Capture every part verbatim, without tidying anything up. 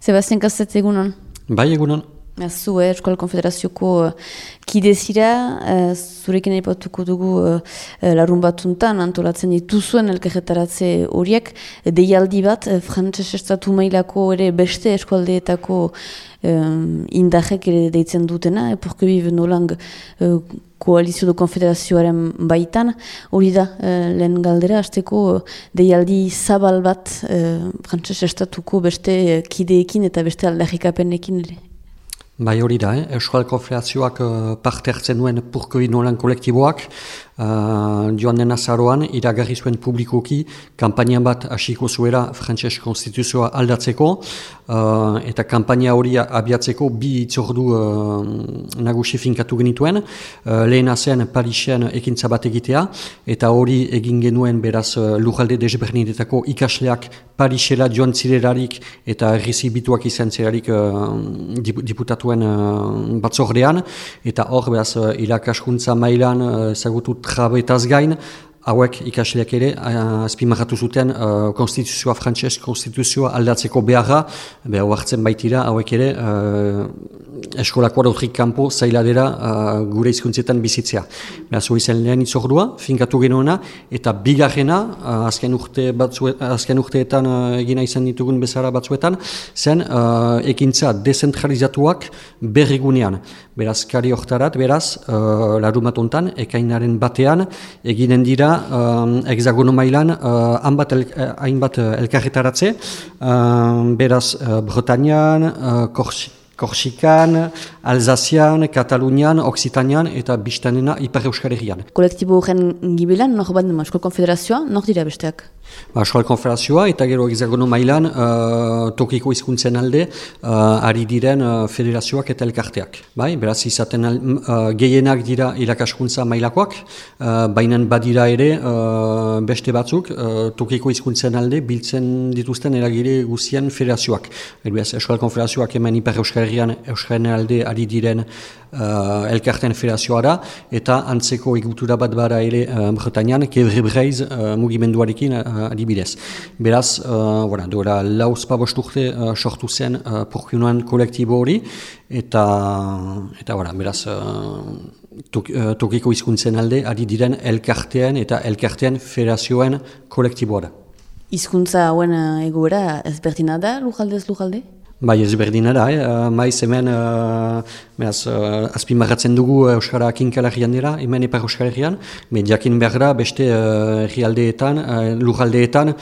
Sebastian Kastetz, egunon. Bai, egunon. Zu, eh, Euskal Konfederazioko uh, kide zira, uh, zurekin aipatuko dugu uh, uh, larun batuntan antolatzen dituzuen elkarretaratze horiek, deialdi bat, uh, frantses estatu mailako ere beste eskualdeetako um, indahek ere deitzen dutena, eh, pour que vive nolang uh, koalizio do konfederazioaren baitan, hori da uh, lehen galdera, hasteko uh, deialdi zabal bat uh, frantses estatuko beste uh, kideekin eta beste aldarrikapenekin ere. Bai hori da, eh? Euskal Konfederazioak uh, parte hartzen duen purkoi nolan kolektiboak, uh, joan den azaroan iragarri zuen publikoki kanpaina bat hasiko zuela frantses konstituzioa aldatzeko, uh, eta kanpaina hori abiatzeko bi itzordu uh, nagusi finkatu genituen, uh, lehena zen Parisen ekintza bat egitea, eta hori egin genuen beraz uh, lujalde desberdinetako ikasleak Parisera joan zirelarik eta errizibituak izan zirelarik uh, diputatuen uh, batzordean, eta hor beraz uh, irakaskuntza mailan ezagutu uh, trabetaz gain, hauek ikasleak ere uh, azpimarratu zuten uh, konstituzioa, frantses konstituzioa aldatzeko beharra, behar hartzen baitira hauek ere uh, eskolako aurrik kanpo zailadera uh, gure hizkuntzietan bizitzea. Beraz hori zen lehen itzordua, finkatu genuena, eta bigarrena, uh, azken, urte batzue, azken urteetan uh, egina izan ditugun bezala batzuetan, zen uh, ekintza dezentralizatuak berrigunean. Beraz, kari hortarat, beraz, uh, larumatontan, ekainaren batean, eginen dira uh, hexagono mailan uh, hainbat el, uh, elkarretaratze, uh, beraz, uh, Bretañan, uh, Korsi, Korsikan, Alsazian, Katalunian, Oksitanian eta bistanena Ipar Euskal Herrian. Kolektibo horren gibelan, nor bat Euskal Konfederazioa, nor dira besteak? Ba, Euskal Konfederazioa eta gero hexagono mailan uh, tokiko hizkuntzen alde uh, ari diren uh, federazioak eta elkarteak. Bai, beraz izaten al, uh, gehienak dira irakaskuntza mailakoak, uh, bainan badira ere uh, beste batzuk uh, tokiko hizkuntzen alde biltzen dituzten eragile guztien federazioak. Beraz, Euskal Konfederazioak hemen Ipar Euskal Herrian Euskaren alde ari diren Uh, elkarten federazioa da, eta antzeko igutura bat bara ere uh, Bretañan, Kevre-Breiz uh, mugimenduarekin uh, adibidez. Beraz, uh, voilà, duela lauzpa bost urte uh, sortu zen uh, porkunoan kolektibo hori, eta, eta voilà, beraz, uh, tok, uh, tokiko hizkuntzen alde ari diren elkartean eta elkartean federazioen kolektiboa da. Hizkuntza hauen uh, egoera ezberdina da, lujaldez lujalde? Bai, ez berdina da, eh? Maiz hemen uh, beraz, uh, azpimarratzen dugu Euskara kinkalarian dira, hemen Ipar Euskal Herrian, jakin behar da beste uh, herrialdeetan, uh, lujaldeetan,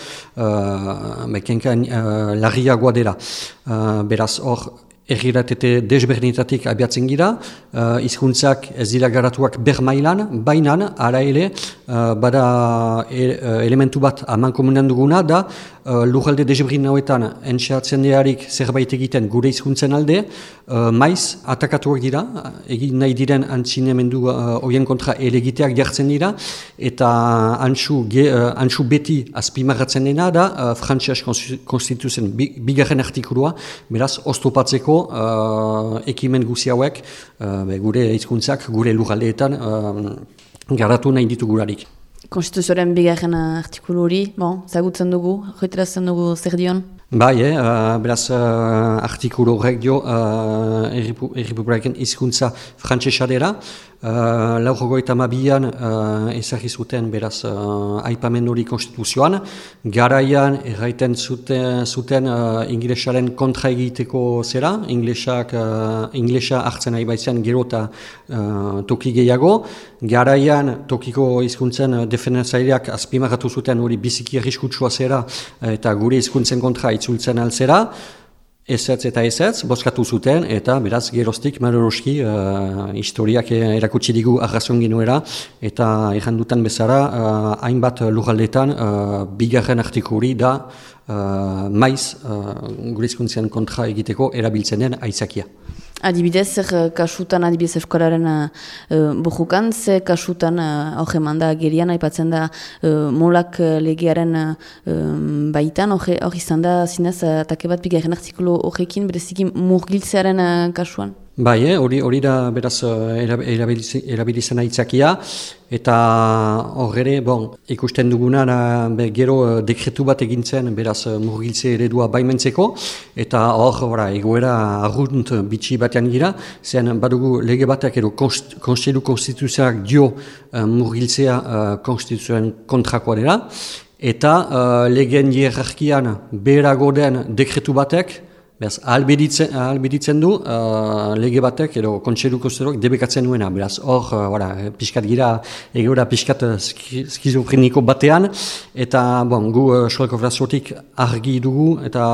uh, bekenka uh, larriagoa dela. Uh, beraz, hor, erriratete desberdinetatik abiatzen gira, uh, hizkuntzak ez dira garatuak bermailan, bainan, ara ere, uh, bada e, uh, elementu bat aman komunan duguna, da uh, lujalde desberdin hauetan entxeatzen dearik zerbait egiten gure hizkuntzen alde, uh, maiz atakatuak dira, egin nahi diren antzinemendu horien uh, kontra elegiteak jartzen dira, eta antxu, ge, uh, antxu beti azpimarratzen dena da, uh, frantses konstituzioen bigarren artikulua, beraz, oztopatzeko Uh, ekimen guzi hauek uh, gure hizkuntzak gure lurraldeetan uh, garatu nahi ditu gurarik. Konstituzioaren bigarren artikulu hori, bon, zagutzen dugu, joiterazen dugu zer dion? Bai, eh, uh, beraz uh, artikulu horrek dio uh, errepubliken hizkuntza frantsesa dela. Uh, Laurogoita mabian uh, ezagri zuten beraz uh, aipamen hori konstituzioan. Garaian erraiten zuten, zuten uh, inglesaren kontra egiteko zera, inglesak, uh, inglesa hartzen nahi baitzen gero eta uh, toki gehiago. Garaian tokiko hizkuntzen defendatzaileak azpimarratu zuten hori biziki arriskutsua zera eta gure hizkuntzen kontra itzultzen altzera. Ezetz eta ezetz, bozkatu zuten, eta beraz geroztik maroroski uh, historiak erakutsi digu arrazon genuera, eta errandutan bezala, uh, hainbat lurraldetan uh, bigarren artikuli da uh, maiz uh, gure hizkuntzen kontra egiteko erabiltzen den aitzakia. Adibidez, zer kasutan adibidez eskolaren uh, bujukan, ze kasutan hor uh, eman da gerian, aipatzen da uh, molak legearen uh, baitan, hor izan da zinez atake bat bigarren artikulu horrekin, bereziki murgiltzearen uh, kasuan? Bai, hori hori da beraz erabilizena itzakia, eta hor ere, bon, ikusten duguna da, be, gero dekretu bat egintzen beraz murgiltze eredua baimentzeko, eta hor egoera arrunt bitxi batean gira, zen badugu lege batek edo konstitu konstituzioak dio uh, murgiltzea uh, konstituzioen kontrakoa dela, eta uh, legeen hierarkian beherago den dekretu batek, beraz, ahalbeditzen, ahalbeditzen du uh, lege batek edo kontseiluko zeroak debekatzen duena. Beraz, hor, uh, pixkat gira, egoera pixkat skizofreniko batean, eta bon, gu uh, Euskal Konfederaziotik argi dugu, eta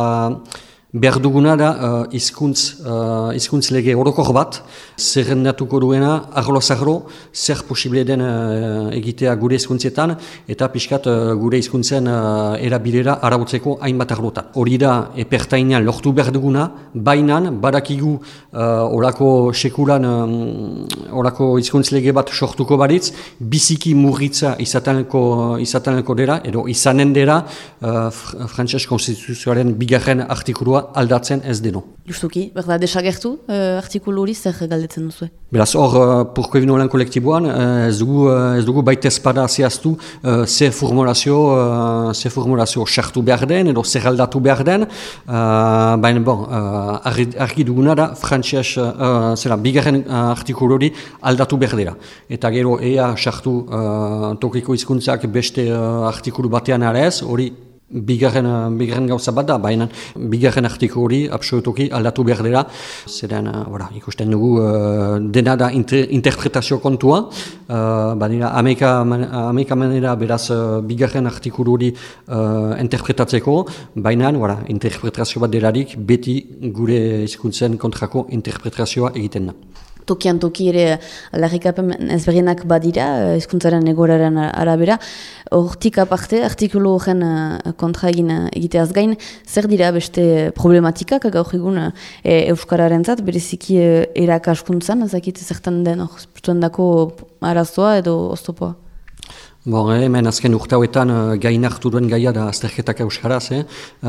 behar duguna da uh, izkuntz, uh, izkuntz lege orokor bat, zerrendatuko duena, arlo-zarro, zer posible den uh, egitea gure izkuntzietan, eta pixkat uh, gure izkuntzen uh, erabilera arautzeko hainbat arlotan. Hori da, epertainan lortu behar duguna, bainan, badakigu uh, orako sekulan, um, orako izkuntz lege bat sortuko baritz, biziki murritza izataneko, izataneko dela, edo izanen dela, uh, Frantses Konstituzioaren bigarren artikulua aldatzen ez deno. Justuki, berda, desagertu uh, artikulu hori zer galdetzen duzu? Beraz, hor, uh, Purkoibino lan kolektiboan, uh, ez dugu, uh, ez dugu baita espada zehaztu uh, ze formulazio, uh, ze formulazio sartu behar den, edo zer aldatu behar den, uh, baina, bon, uh, argi, argi duguna da, frantxeaz, uh, zera, bigarren uh, artikulu hori aldatu behar dela. Eta gero, ea sartu uh, tokiko hizkuntzak beste uh, artikulu batean ara ez, hori, Bigarren, bigarren gauza bat da, baina bigarren artiko hori absolutoki aldatu behar dela. Zeren, uh, ikusten dugu uh, dena da inter, interpretazio kontua. Uh, badira, ameka manera beraz uh, bigarren artiko hori uh, interpretatzeko, baina voilà, interpretazio bat delarik beti gure hizkuntzen kontrako interpretazioa egiten da. Tokian toki ere aldarrikapen ezberdinak badira, hizkuntzaren egoraren arabera. Hortik aparte, artikulu horren kontra egin egiteaz gain, zer dira beste problematikak gaur egun e, euskararentzat, bereziki erakaskuntzan, ezakit zertan den hor dako arazoa edo oztopoa? Bon, hemen azken urte hauetan uh, gain hartu duen gaia da azterketak euskaraz, eh?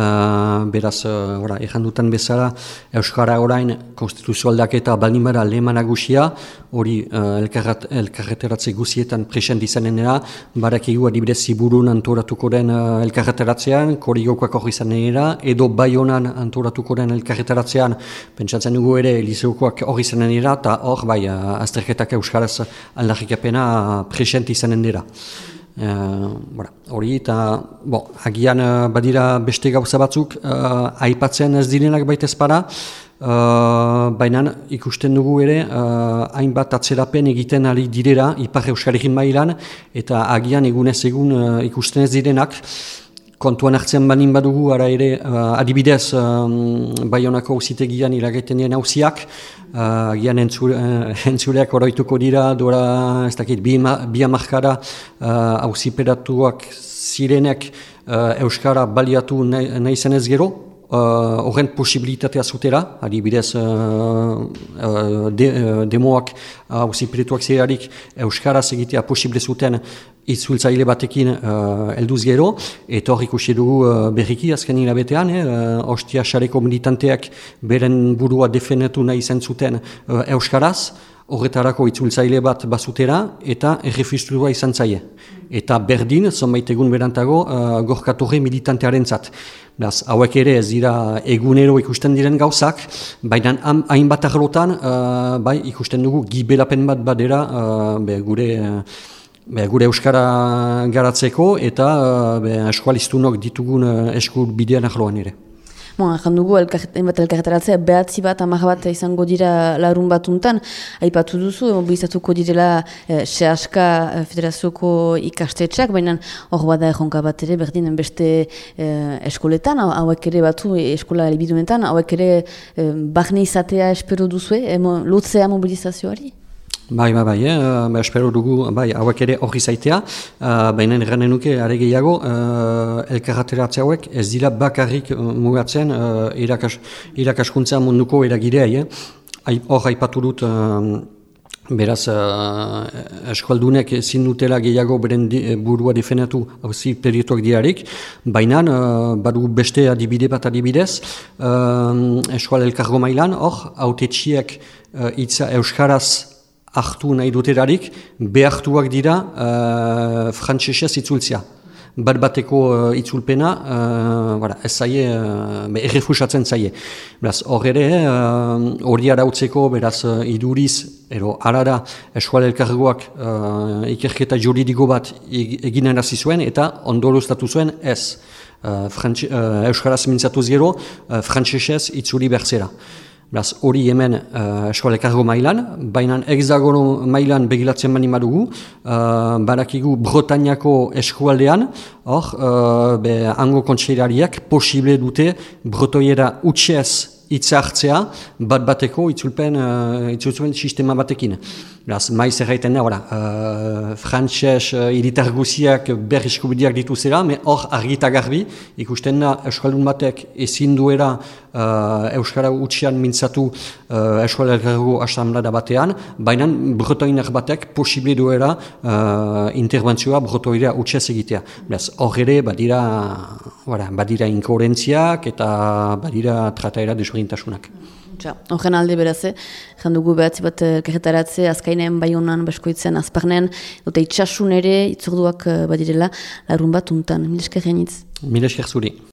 uh, beraz, uh, ora, errandutan bezala, euskara orain konstituzio aldaketa baldin bada lehman nagusia, hori uh, elkarreteratze guzietan present izanen dira, badakigu adibidez Ziburun antoratuko den uh, elkarreteratzean, Korigokoak hori izanen dira, edo Baionan antoratuko den elkarreteratzean, pentsatzen dugu ere Lizeukoak hori izanen dira, eta hor bai uh, azterketak euskaraz aldarrikapena uh, present izanen dira. Uh, hori eta bon, agian uh, badira beste gauza batzuk uh, aipatzen ez direnak baita ezpada, uh, baina ikusten dugu ere uh, hainbat atzerapen egiten ari direra Ipar Euskalekin mailan, eta agian egunez egun uh, ikusten ez direnak. Kontuan hartzen banin badugu, ara ere, uh, adibidez, um, Baionako auzitegian iragaiten dien auziak, uh, gian entzule, uh, entzuleak oroituko dira, dora, ez dakit, bi, bi amarkara uh, auziperatuak zirenek uh, Euskara baliatu nahi, nahi zenez gero, horren uh, posibilitatea zutera, adibidez, uh, uh, de, uh, demoak auziperatuak uh, zirarik Euskaraz egitea posible zuten itzultzaile batekin uh, elduz gero, eta hor ikusi dugu uh, berriki azken hilabetean, eh, uh, Ostia Sareko militanteak beren burua defendetu nahi izan zuten uh, Euskaraz, horretarako itzultzaile bat bazutera, eta errefustrua izan zaie. Eta berdin, zonbait egun berantago, uh, gorkatorre militantearen zat. Beraz, hauek ere ez dira egunero ikusten diren gauzak, baina hainbat arlotan, uh, bai, ikusten dugu gibelapen bat badera uh, be, gure... Uh, Be, gure euskara garatzeko eta be, eskualiztunok ditugun eskur bidean ahloan ere. Bon, ezan dugu, hainbat elkarretaratzea behatzi bat, hamar bat izango dira larun batuntan. Aipatu duzu, mobilizatuko direla eh, Sehaska Federazioko ikastetxeak, baina hor bada erronka bat ere, berdin beste eh, eskoletan, hauek ere batu eskola libidunetan, hauek ere eh, barne izatea espero duzu, eh, lotzea mobilizazioari? Bai, bai, bai, eh? ba, espero dugu, bai, hauek ere hori zaitea, uh, baina erranen nuke are gehiago, uh, elkarrateratzea hauek ez dira bakarrik uh, mugatzen uh, irakas, irakaskuntza munduko eragileai, eh? Hor aipatu dut uh, Beraz, uh, eskualdunek ezin dutela gehiago beren di, burua defendatu hauzi perituak diarik, baina uh, badu beste adibide bat adibidez, uh, eskual elkargo mailan, hor, autetxiek uh, itza euskaraz hartu nahi duterarik, behartuak dira uh, frantsesez itzultzia. Bat bateko uh, itzulpena, uh, voilà, ez zaie, uh, errefusatzen zaie. Beraz, hor ere, hori uh, arautzeko, beraz, uh, iduriz, ero, arara, eskual elkargoak uh, ikerketa juridiko bat egin arazi zuen, eta ondoroztatu zuen ez. Uh, uh, Euskaraz mintzatuz gero, uh, frantsesez itzuli berzera. Beraz, hori hemen uh, eskual elkargo mailan, baina hexagono mailan begilatzen bani madugu, uh, barakigu Bretañako eskualdean, hor, uh, be, hango kontseilariak posible dute brotoiera utxez hitza hartzea, bat bateko itzulpen, uh, itzulpen sistema batekin. Beraz, maiz erraiten da, uh, frantses uh, hiritar guziak ber eskubideak dituzera, me hor argita garbi, ikusten da euskaldun batek ezin duera uh, euskara utxian mintzatu uh, euskal elkargo asamblada batean, baina brotoinak batek posible duera uh, interbentzioa brotoira utxez egitea. Beraz, hor ere badira, voilà, badira inkoherentziak eta badira trataera desberdintasunak. Horren alde beraz, jandugu behatzi bat kerretaratze, azkainen, Baionan, Baskoitzen, Azparnen, dute itxasun ere, itzorduak badirela, larun bat untan. Mil esker genitz. Mil esker zuri.